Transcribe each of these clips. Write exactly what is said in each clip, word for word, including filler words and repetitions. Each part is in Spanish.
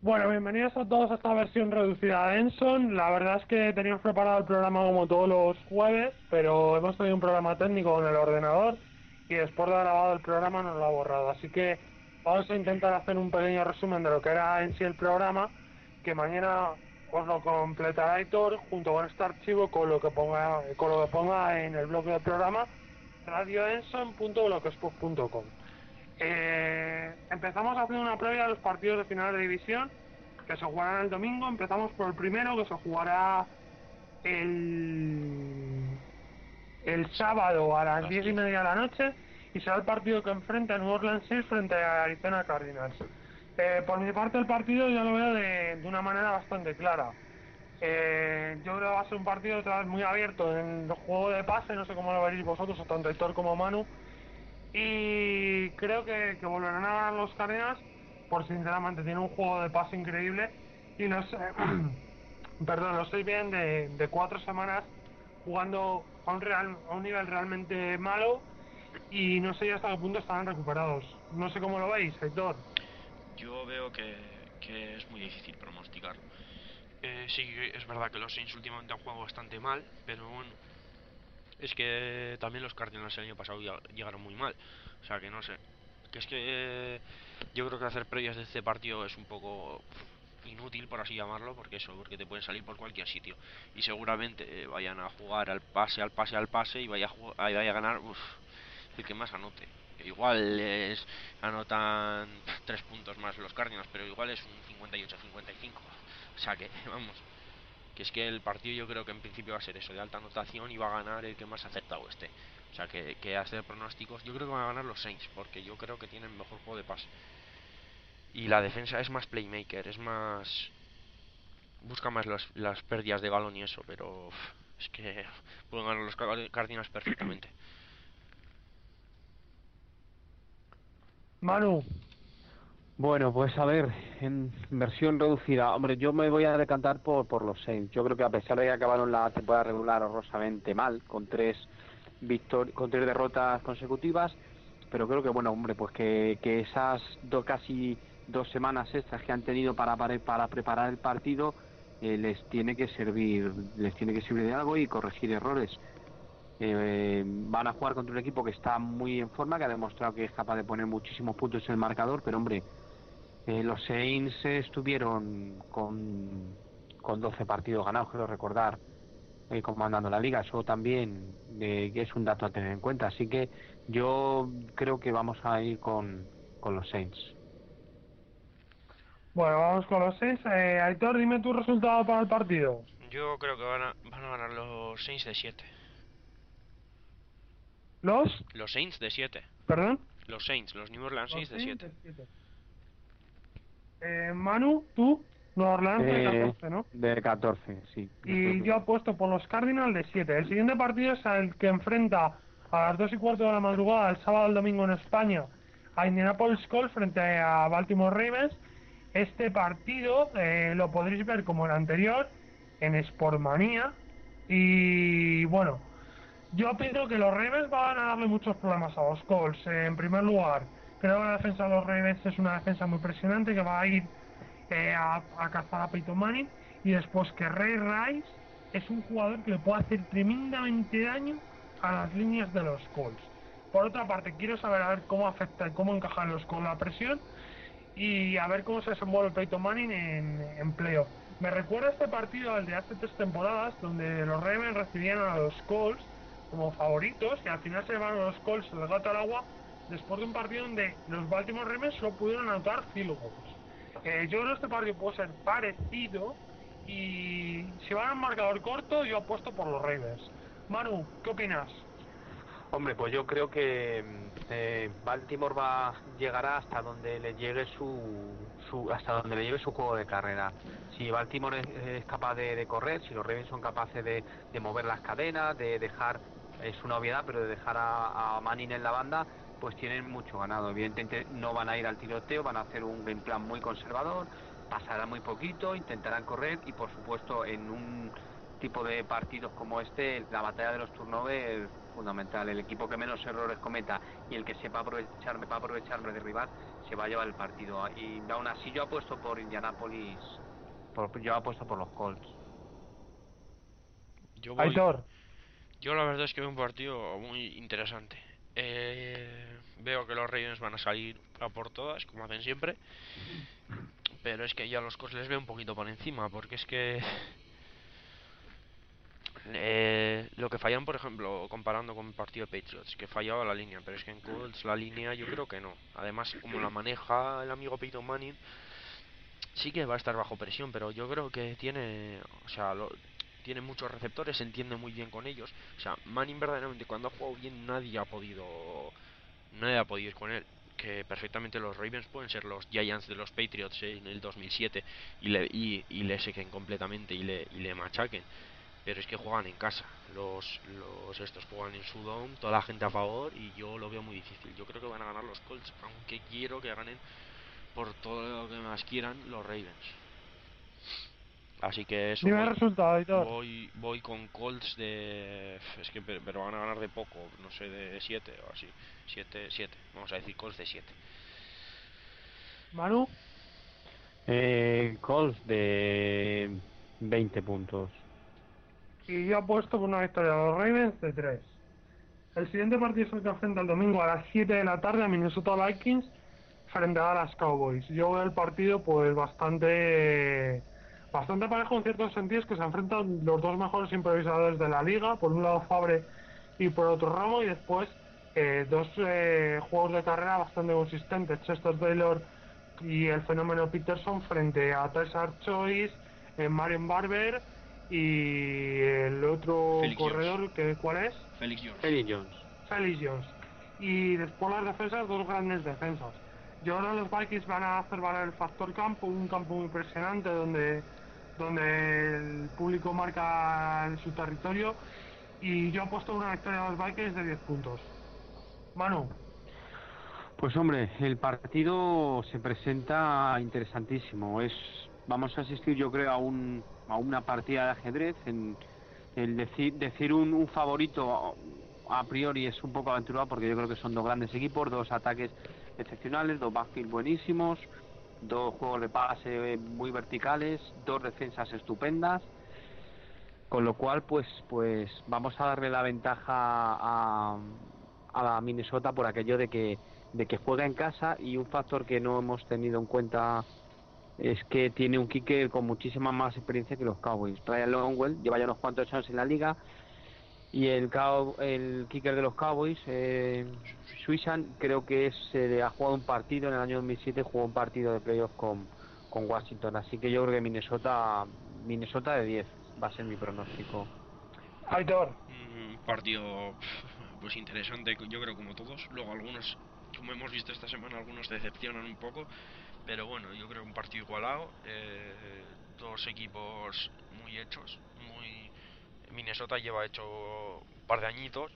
Bueno, bienvenidos a todos a esta versión reducida de Enson. La verdad es que teníamos preparado el programa como todos los jueves, pero hemos tenido un problema técnico con el ordenador y después de grabado el programa nos lo ha borrado. Así que vamos a intentar hacer un pequeño resumen de lo que era en sí el programa, que mañana os lo completará Aitor junto con este archivo con lo que ponga, con lo que ponga en el blog del programa radioenson punto blogspot punto com. Eh, empezamos haciendo una previa de los partidos de final de división que se jugarán el domingo. Empezamos por el primero, que se jugará el el sábado a las diez y media de la noche, y será el partido que enfrenta a New Orleans Saints frente a Arizona Cardinals. Eh, por mi parte, el partido yo lo veo de, de una manera bastante clara. Eh, yo creo que va a ser un partido otra vez muy abierto en el juego de pase, no sé cómo lo veréis vosotros, tanto Héctor como Manu, y creo que, que volverán a ganar los Cardinals, por sinceramente tiene un juego de pase increíble, y los eh, perdón, los seis vienen de, de cuatro semanas jugando a un, real, a un nivel realmente malo, y no sé hasta qué punto estarán recuperados. No sé cómo lo veis, Héctor. Yo veo que, que es muy difícil pronosticarlo. Eh, sí, es verdad que los Saints últimamente han jugado bastante mal, pero bueno, es que también los Cardinals el año pasado llegaron muy mal. O sea que no sé. Que es que eh, yo creo que hacer previas de este partido es un poco pff, inútil, por así llamarlo, porque eso, porque te pueden salir por cualquier sitio. Y seguramente eh, vayan a jugar al pase, al pase, al pase y vaya a, jugar, vaya a ganar uf, el que más anote. Que igual es, anotan pff, tres puntos más los Cardinals, pero igual es un cincuenta y ocho a cincuenta y cinco. O sea que, vamos, que es que el partido yo creo que en principio va a ser eso, de alta anotación, y va a ganar el que más acertado esté. O sea que, que hacer pronósticos, yo creo que van a ganar los Saints, porque yo creo que tienen mejor juego de pase. Y la defensa es más playmaker, es más... busca más las, las pérdidas de balón y eso, pero uf, es que pueden ganar los Cardinals perfectamente. Manu. Bueno, pues a ver, en versión reducida, hombre, yo me voy a decantar por, por los Saints. Yo creo que a pesar de que acabaron la temporada regular horrorosamente mal, con tres victor con tres derrotas consecutivas, pero creo que, bueno, hombre, pues que, que esas do, casi dos semanas extras que han tenido para, para, para preparar el partido eh, les tiene que servir, les tiene que servir de algo y corregir errores. Eh, van a jugar contra un equipo que está muy en forma, que ha demostrado que es capaz de poner muchísimos puntos en el marcador, pero hombre, eh, los Saints estuvieron con, con doce partidos ganados, quiero recordar, eh, comandando la liga. Eso también eh, es un dato a tener en cuenta. Así que yo creo que vamos a ir con, con los Saints. Bueno, vamos con los seis. Eh, Aitor, dime tu resultado para el partido. Yo creo que van a, van a ganar los Saints de siete. ¿Los? Los Saints de siete. ¿Perdón? Los Saints, los New Orleans Los Saints de Saints siete. de siete. Eh, Manu, tú, Nueva Orleans de Eh, catorce, ¿no? de catorce, sí. Yo creo Y que yo apuesto por los Cardinals de siete. El siguiente partido es el que enfrenta a las dos y cuarto de la madrugada, el sábado al domingo en España, a Indianapolis Colts frente a Baltimore Ravens. Este partido eh, lo podréis ver como el anterior en Sportmania. Y bueno, yo pienso que los Ravens van a darle muchos problemas a los Colts. Eh, en primer lugar, creo que la defensa de los Ravens es una defensa muy presionante que va a ir eh, a, a cazar a Peyton Manning. Y después que Ray Rice es un jugador que le puede hacer tremendamente daño a las líneas de los Colts. Por otra parte, quiero saber a ver cómo afecta y cómo encajan los con la presión, y a ver cómo se desenvuelve Peyton Manning en, en playoff. Me recuerda este partido al de hace tres temporadas, donde los Ravens recibían a los Colts como favoritos y al final se llevaron a los Colts el gato al agua después de un partido donde los Baltimore Ravens solo pudieron anotar field goals. Eh, yo creo que este partido puede ser parecido, y si van a un marcador corto, yo apuesto por los Ravens. Manu, ¿qué opinas? Hombre, pues yo creo que eh, Baltimore va llegará hasta donde le llegue su, su hasta donde le llegue su juego de carrera. Si Baltimore es, es capaz de, de correr, si los Ravens son capaces de, de mover las cadenas, de dejar, es una obviedad, pero de dejar a, a Manning en la banda, pues tienen mucho ganado. Evidentemente no van a ir al tiroteo, van a hacer un game plan muy conservador, pasarán muy poquito, intentarán correr y por supuesto en un tipo de partidos como este, la batalla de los turnovers fundamental. El equipo que menos errores cometa y el que sepa aprovechar, va a aprovecharme de rival, se va a llevar el partido. Y aún así yo apuesto por Indianapolis, por, yo apuesto por los Colts. Yo voy... Aitor. Yo la verdad es que veo un partido muy interesante. Eh, veo que los Ravens van a salir a por todas, como hacen siempre. Pero es que ya los Colts les veo un poquito por encima, porque es que... Eh, lo que fallan, por ejemplo, comparando con el partido de Patriots, que fallaba la línea, pero es que en Colts la línea yo creo que no. Además, como la maneja el amigo Peyton Manning, sí que va a estar bajo presión, pero yo creo que tiene, o sea, lo, tiene muchos receptores, se entiende muy bien con ellos. O sea, Manning verdaderamente cuando ha jugado bien nadie ha podido, nadie ha podido ir con él. Que perfectamente los Ravens pueden ser los Giants de los Patriots en el dos mil siete y le, y, y le sequen completamente y le, y le machaquen. Pero es que juegan en casa, los, los estos juegan en su dome, toda la gente a favor y yo lo veo muy difícil. Yo creo que van a ganar los Colts, aunque quiero que ganen por todo lo que más quieran los Ravens. Así que eso, Dime el voy, resultado, Aitor. voy, voy con Colts de... Es que pero van a ganar de poco, no sé, de siete o así. siete, siete, vamos a decir Colts de siete. Manu. Eh, Colts de veinte puntos. Y yo apuesto por una victoria de los Ravens de tres. El siguiente partido es el que enfrenta el domingo a las siete de la tarde a Minnesota Vikings frente a Dallas Cowboys. Yo veo el partido pues bastante bastante parejo en ciertos sentidos, que se enfrentan los dos mejores improvisadores de la liga, por un lado Fabre y por otro Ramo, y después eh, dos eh, juegos de carrera bastante consistentes, Chester Taylor y el fenómeno Peterson frente a Tyler Choice, eh, Marion Barber y el otro Felix corredor, Jones. que ¿cuál es? Felix Jones. Felix Jones. Felix Jones. Y después las defensas, dos grandes defensas. Yo creo que los Vikings van a hacer valer el factor campo, un campo muy impresionante donde, donde el público marca en su territorio. Y yo apuesto una victoria de los Vikings de diez puntos. Manu. Pues hombre, el partido se presenta interesantísimo. Es, vamos a asistir, yo creo, a un a una partida de ajedrez. En el decir decir un, un favorito a priori es un poco aventurado, porque yo creo que son dos grandes equipos, dos ataques excepcionales, dos backfield buenísimos, dos juegos de pase muy verticales, dos defensas estupendas. Con lo cual, pues, pues vamos a darle la ventaja a, a la Minnesota por aquello de que de que juega en casa, y un factor que no hemos tenido en cuenta es que tiene un kicker con muchísima más experiencia que los Cowboys. Ryan Longwell lleva ya unos cuantos años en la liga, y el cow, el kicker de los Cowboys, eh, Suizan, creo que es, eh, ha jugado un partido en el año dos mil siete, jugó un partido de playoff con, con Washington, así que yo creo que Minnesota Minnesota de diez va a ser mi pronóstico. Aitor. Un partido pues interesante, yo creo, como todos. Luego algunos, como hemos visto esta semana, algunos decepcionan un poco, pero bueno, yo creo un partido igualado, eh, dos equipos muy hechos, muy... Minnesota lleva hecho un par de añitos,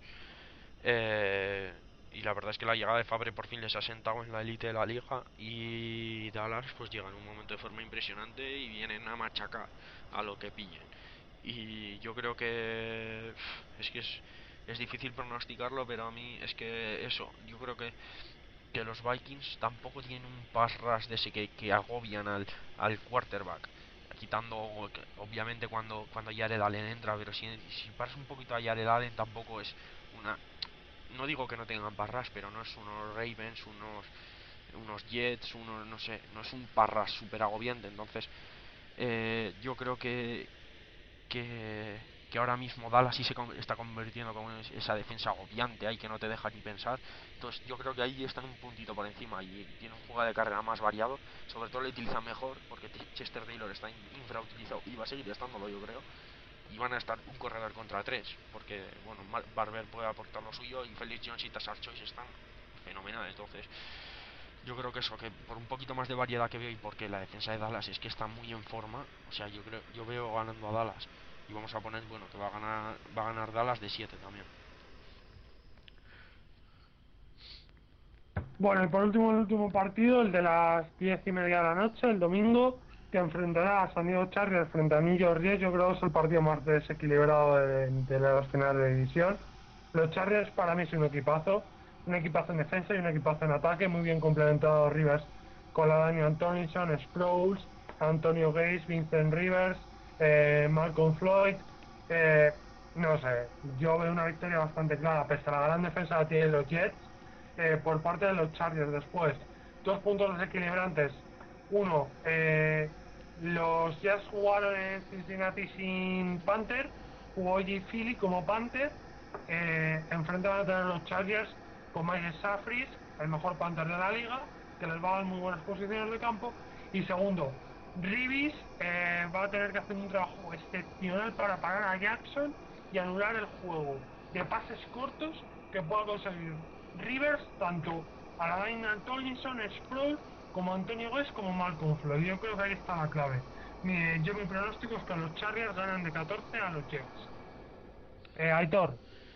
eh, y la verdad es que la llegada de Fabre por fin les ha sentado en la élite de la liga, y Dallas pues llega en un momento de forma impresionante y vienen a machacar a lo que pillen. Y yo creo que es que es, es difícil pronosticarlo, pero a mí es que eso, yo creo que que los Vikings tampoco tienen un pass rush de ese que, que agobian al, al quarterback, quitando obviamente cuando cuando Jared Allen entra, pero si, si paras un poquito a Jared Allen tampoco es una, no digo que no tengan pass rush, pero no es unos Ravens, unos unos Jets, unos, no sé, no es un pass rush super agobiante. Entonces eh, yo creo que que, que ahora mismo Dallas sí se está convirtiendo como esa defensa agobiante ahí que no te deja ni pensar. Entonces yo creo que ahí están un puntito por encima y tiene un juego de carrera más variado, sobre todo lo utilizan mejor, porque Chester Taylor está infrautilizado y va a seguir estándolo, yo creo, y van a estar un corredor contra tres, porque bueno, Barber puede aportar lo suyo y Felix Jones y Tashard Choice están fenomenales. Entonces yo creo que eso, que por un poquito más de variedad que veo, y porque la defensa de Dallas es que está muy en forma, o sea, yo creo, yo veo ganando a Dallas, y vamos a poner, bueno, que va a ganar, va a ganar Dallas de siete también. Bueno, y por último, el último partido, el de las diez y media de la noche, el domingo, que enfrentará a San Diego Chargers frente a New York Jets. Yo creo que es el partido más desequilibrado de, de las finales de división. Los Chargers para mí es un equipazo, un equipazo en defensa y un equipazo en ataque, muy bien complementado Rivers con la Daniel Tomlinson, Sproles, Antonio Gates, Vincent Rivers, eh, Malcolm Floyd, eh, no sé, yo veo una victoria bastante clara, pese a la gran defensa que tienen los Jets, eh, por parte de los Chargers. Después, dos puntos desequilibrantes. Uno, eh, los Jets jugaron en Cincinnati sin Panther, jugó J. Philly como Panther, eh, enfrente van a tener los Chargers con Mike Safris, el mejor Panther de la liga, que les va a dar muy buenas posiciones de campo. Y segundo, Reeves eh, va a tener que hacer un trabajo excepcional para parar a Jackson y anular el juego de pases cortos que pueda conseguir Rivers tanto a la Daniel Tomlinson, Sproul, como Antonio West como Malcolm Floyd. Yo creo que ahí está la clave. Mi, yo mi pronóstico es que los Chargers ganan de catorce a los Jets. Eh, Aitor.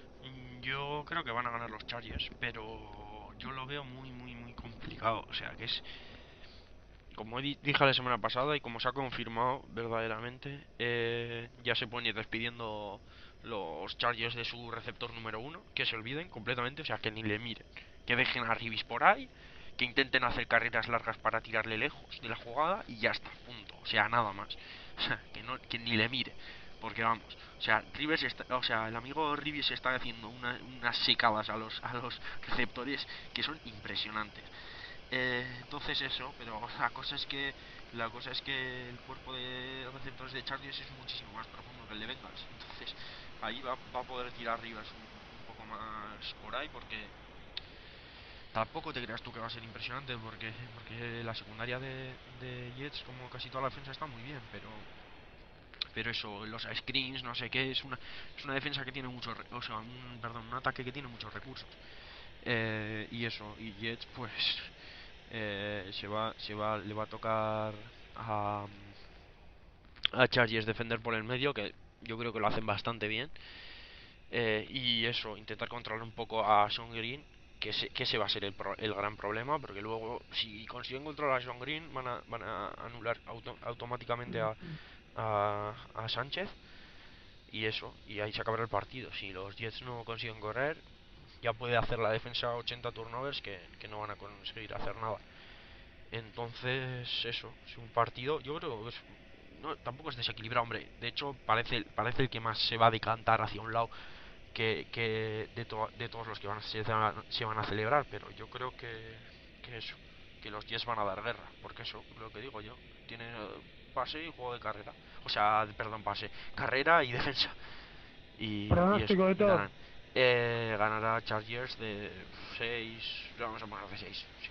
Yo creo que van a ganar los Chargers, pero yo lo veo muy, muy, muy complicado. O sea, que es, como dije la semana pasada y como se ha confirmado verdaderamente, eh, ya se pueden ir despidiendo los Chargers de su receptor número uno, que se olviden completamente, o sea, que ni le miren, que dejen a Reeves por ahí, que intenten hacer carreras largas para tirarle lejos de la jugada y ya está, punto, o sea, nada más, o sea, que, no, que ni le mire, porque vamos, o sea, Rivers está, o sea, el amigo Reeves está haciendo una, unas secadas a los, a los receptores que son impresionantes. Eh, entonces eso, pero la cosa es que la cosa es que el cuerpo de receptores de Chargers es muchísimo más profundo que el de Bengals. Entonces ahí va, va a poder tirar Rivers un, un poco más por ahí, porque tampoco te creas tú que va a ser impresionante, porque porque la secundaria de, de Jets, como casi toda la defensa, está muy bien, pero pero eso, los screens, no sé qué, es una es una defensa que tiene muchos, o sea, un, perdón, un ataque que tiene muchos recursos. Eh, y eso, y Jets pues eh, se va se va le va a tocar a a Chargers defender por el medio, que yo creo que lo hacen bastante bien. Eh, y eso, intentar controlar un poco a Sean Green, que ese, que ese va a ser el, pro, el gran problema, porque luego si consiguen controlar a Sean Green van a, van a anular auto, automáticamente a, a, a Sánchez, y eso, y ahí se acabará el partido. Si los Jets no consiguen correr, ya puede hacer la defensa ochenta turnovers que, que no van a conseguir hacer nada. Entonces eso, es un partido, yo creo que es, no, tampoco es desequilibrado, hombre. De hecho, parece, parece el que más se va a decantar hacia un lado que, que de, to, de todos los que van, se, se van a celebrar. Pero yo creo que, que eso, que los Jets van a dar guerra. Porque eso, lo que digo yo, tiene pase y juego de carrera. O sea, perdón, pase, carrera y defensa. Y, y eso, Pronóstico de y todo. ganan. Eh, ganará Chargers de seis, vamos a poner de seis, sí.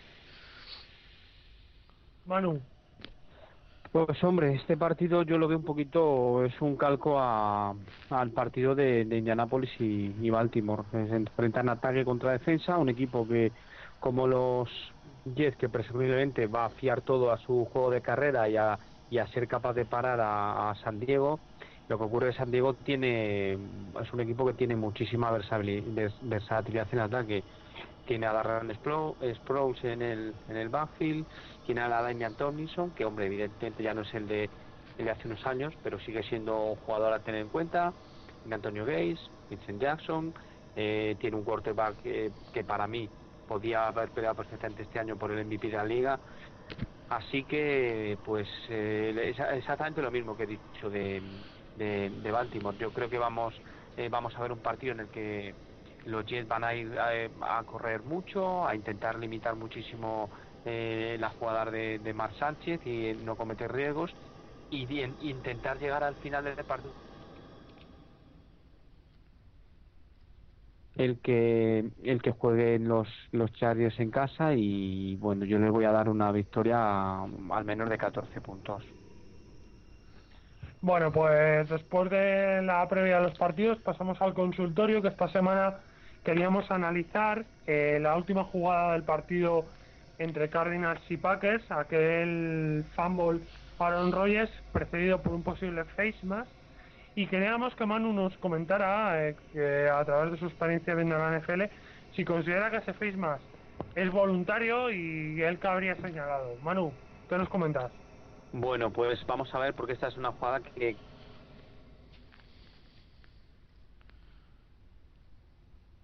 Manu. Pues hombre, este partido yo lo veo un poquito, es un calco a, al partido de, de Indianapolis y, y Baltimore. Se enfrentan ataque contra defensa, un equipo que, como los Jets, que presumiblemente va a fiar todo a su juego de carrera y a, y a ser capaz de parar a, a San Diego. Lo que ocurre es que San Diego tiene, es un equipo que tiene muchísima versatilidad en ataque. Tiene a Darren Sproles en el, en el backfield, tiene a la Damian Tomlinson, que hombre, evidentemente ya no es el de, el de hace unos años, pero sigue siendo un jugador a tener en cuenta. Tiene Antonio Gates, Vincent Jackson, eh, tiene un quarterback eh, que para mí podía haber peleado perfectamente este año por el M V P de la liga. Así que, pues, eh, es exactamente lo mismo que he dicho de, de, de Baltimore. Yo creo que vamos, eh, vamos a ver un partido en el que los Jets van a ir a, a correr mucho, a intentar limitar muchísimo eh, la jugada de, de Marc Sánchez y no cometer riesgos y bien, intentar llegar al final del partido el que el que jueguen los los Chargers en casa y bueno, yo les voy a dar una victoria al menos de catorce puntos. Bueno, pues después de la previa de los partidos pasamos al consultorio, que esta semana queríamos analizar eh, la última jugada del partido entre Cardinals y Packers, aquel fumble Aaron Rodgers precedido por un posible face mask, y queríamos que Manu nos comentara eh, que a través de su experiencia viendo la N F L si considera que ese face mask es voluntario y él que habría señalado. Manu, ¿qué nos comentas? Bueno, pues vamos a ver porque esta es una jugada que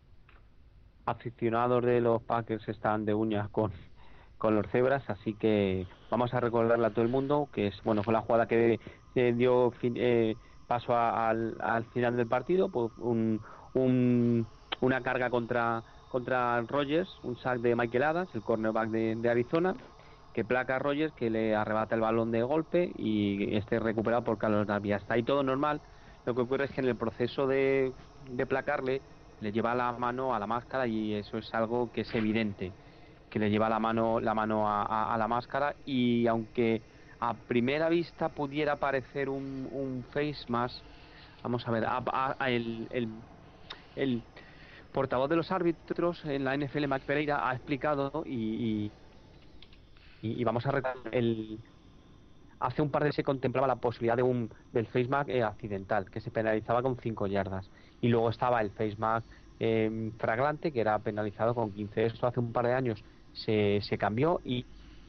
aficionados de los Packers están de uñas con, con los cebras, así que vamos a recordarle a todo el mundo que es bueno fue la jugada que eh, dio fin, eh, paso a, al, al final del partido, pues un, un, una carga contra contra Rodgers, un sack de Michael Adams, el cornerback de, de Arizona, que placa a Rodgers, que le arrebata el balón de golpe y este recuperado por Carlos Navia. Está ahí todo normal. Lo que ocurre es que en el proceso de, de placarle le lleva la mano a la máscara y eso es algo que es evidente, que le lleva la mano la mano a, a, a la máscara, y aunque a primera vista pudiera parecer un, un face mask, vamos a ver, a, a, a el, el, el portavoz de los árbitros en la N F L, Mike Pereira, ha explicado y, y Y, y vamos a recordar, el, hace un par de meses se contemplaba la posibilidad de un del face mask eh, accidental, que se penalizaba con cinco yardas. Y luego estaba el face mask eh, fragrante, que era penalizado con quince. Esto hace un par de años se, se cambió y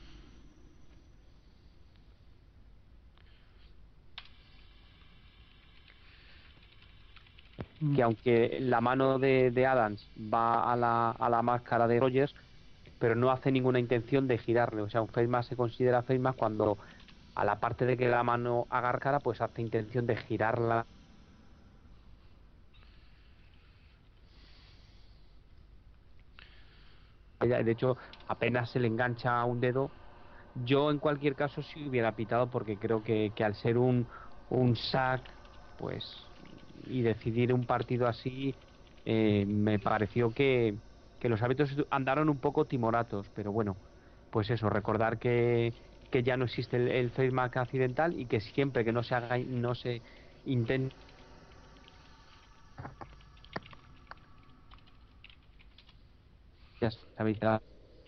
que aunque la mano de, de Adams va a la, a la máscara de Rodgers, pero no hace ninguna intención de girarle. O sea, un face mask se considera face mask cuando a la parte de que la mano agarra cara, pues hace intención de girarla. De hecho, apenas se le engancha un dedo. Yo en cualquier caso sí hubiera pitado, porque creo que, que al ser un, un sack, pues, y decidir un partido así, eh, me pareció que, que los árbitros andaron un poco timoratos, pero bueno, pues eso, recordar que, que ya no existe el, el face mask accidental y que siempre que no se haga, no se intente. Ya sabéis, la...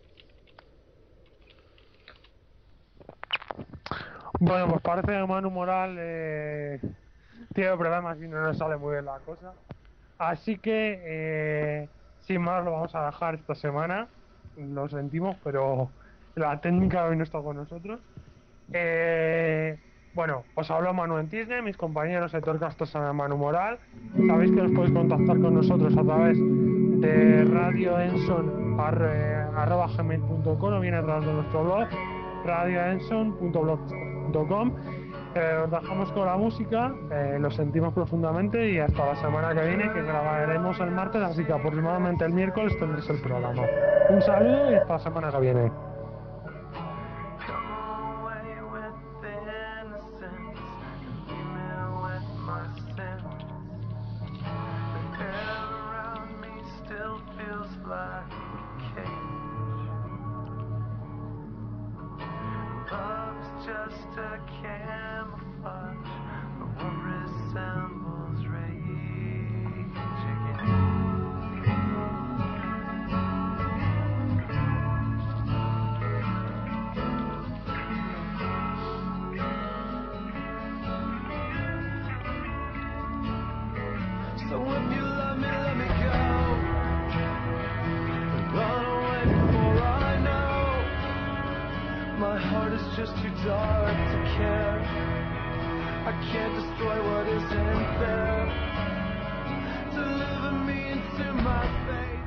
Bueno, pues parece que Manu Moral eh, tiene problemas y no nos sale muy bien la cosa. Así que, eh, sin más, lo vamos a dejar esta semana. Lo sentimos, pero la técnica hoy no está con nosotros. Eh, bueno, os hablo Manu en Tisne, mis compañeros Héctor Castros y Manu Moral. Sabéis que os podéis contactar con nosotros a través de radioenson arroba gmail punto com o bien a través de nuestro blog radioenson punto blogspot punto com. Eh, os dejamos con la música, eh, lo sentimos profundamente y hasta la semana que viene, que grabaremos el martes, así que aproximadamente el miércoles tendréis el programa. Un saludo y hasta la semana que viene. Just a camouflage of what resembles rage again. So if you love me, let me go. Run away before I know. My heart is just too dark to care. I can't destroy what isn't there. Deliver me into my fate.